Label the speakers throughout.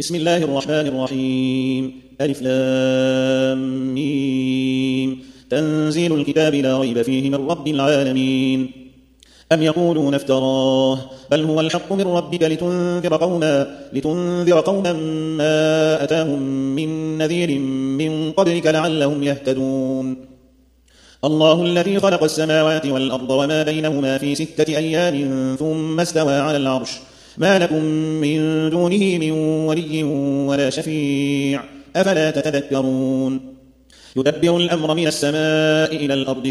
Speaker 1: بسم الله الرحمن الرحيم ألف لام ميم تنزيل الكتاب لا ريب فيه من رب العالمين أم يقولون افتراه بل هو الحق من ربك لتنذر قوما ما أتاهم من نذير من قبلك لعلهم يهتدون الله الذي خلق السماوات والأرض وما بينهما في 6 أيام ثم استوى على العرش ما لكم من دونه من ولي ولا شفيع أفلا تتذكرون يدبر الأمر من السماء إلى الأرض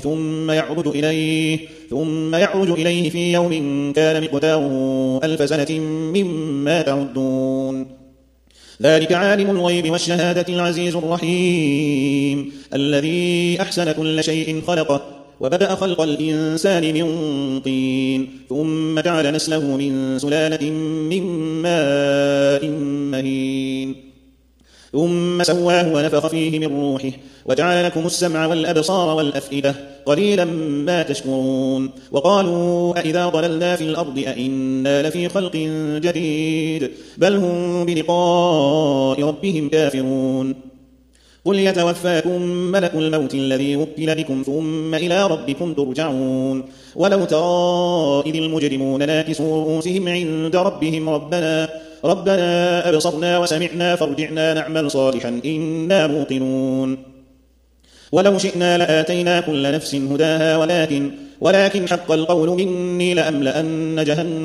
Speaker 1: ثم يعرج إليه في يوم كان مقداره 1000 سنة مما تعدون ذلك عالم الغيب والشهادة العزيز الرحيم الذي أحسن كل شيء خلقه وبدأ خلق الإنسان من طين ثم جعل نسله من سلالة من ماء مهين ثم سواه ونفخ فيه من روحه وجعل لكم السمع والأبصار والأفئدة قليلا ما تشكرون وقالوا أئذا ضللنا في الأرض أئنا لفي خلق جديد بل هم بلقاء ربهم كافرون قل يتوفاكم ملك الموت الذي وكل بكم ثم إلى ربكم ترجعون ولو ترى إذ المجرمون ناكسوا رؤوسهم عند ربهم ربنا أبصرنا وسمعنا فارجعنا نعمل صالحا إنا موقنون ولو شئنا لآتينا كل نفس هداها ولكن حق القول مني لأملأن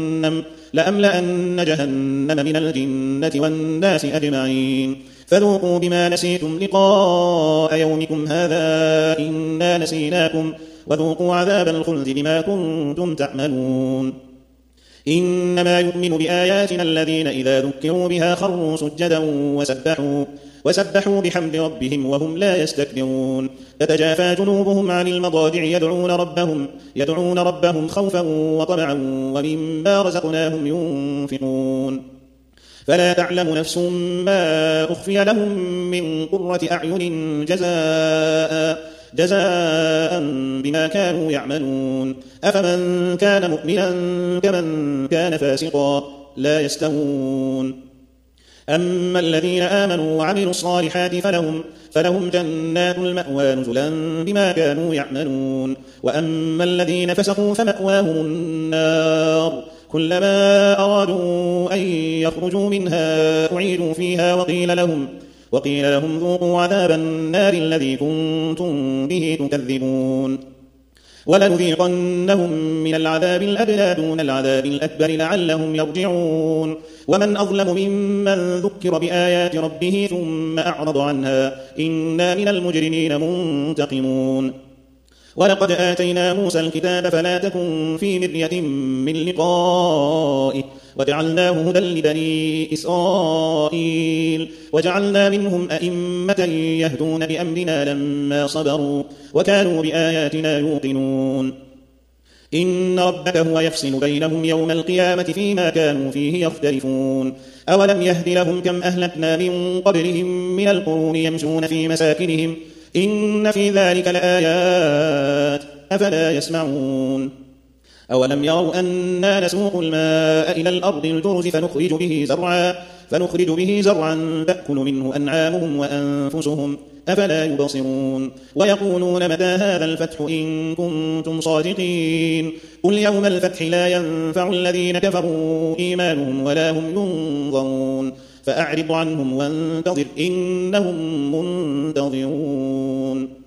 Speaker 1: جهنم من الجنة والناس أجمعين فذوقوا بما نسيتم لقاء يومكم هذا إنا نسيناكم وذوقوا عذاب الخلد بما كنتم تعملون إنما يؤمن بآياتنا الذين إذا ذكروا بها خروا سجدا وسبحوا بحمد ربهم وهم لا يستكبرون تتجافى جنوبهم عن المضاجع يدعون ربهم خوفا وطمعا ومما رزقناهم ينفقون فلا تعلم نفس ما أخفي لهم من قرة أعين جزاء بما كانوا يعملون أفمن كان مؤمنا كمن كان فاسقا لا يستوون أما الذين آمنوا وعملوا الصالحات فلهم جنات المأوى نزلا بما كانوا يعملون وأما الذين فسقوا فمأواهم النار كلما أرادوا أن يخرجوا منها أعيدوا فيها وقيل لهم ذوقوا عذاب النار الذي كنتم به تكذبون ولنذيقنهم من العذاب الأدنى دون العذاب الأكبر لعلهم يرجعون ومن أظلم ممن ذكر بآيات ربه ثم أعرض عنها إنا من المجرمين منتقمون ولقد آتينا موسى الكتاب فلا تكن في مرية من لقائه وجعلناه هدى لبني إسرائيل وجعلنا منهم أئمة يهدون بأمرنا لما صبروا وكانوا بآياتنا يوقنون إن ربك هو يفصل بينهم يوم القيامة فيما كانوا فيه يختلفون أولم يهد لهم كم أهلكنا من قبلهم من القرون يمشون في مساكنهم إن في ذلك لآيات أفلا يسمعون أولم يروا أنا نسوق الماء إلى الأرض الجرز فنخرج به زرعا تأكل منه أنعامهم وأنفسهم أفلا يبصرون ويقولون متى هذا الفتح إن كنتم صادقين قل يوم الفتح لا ينفع الذين كفروا إيمانهم ولا هم ينظرون فأعرض عنهم وانتظر إنهم منتظرون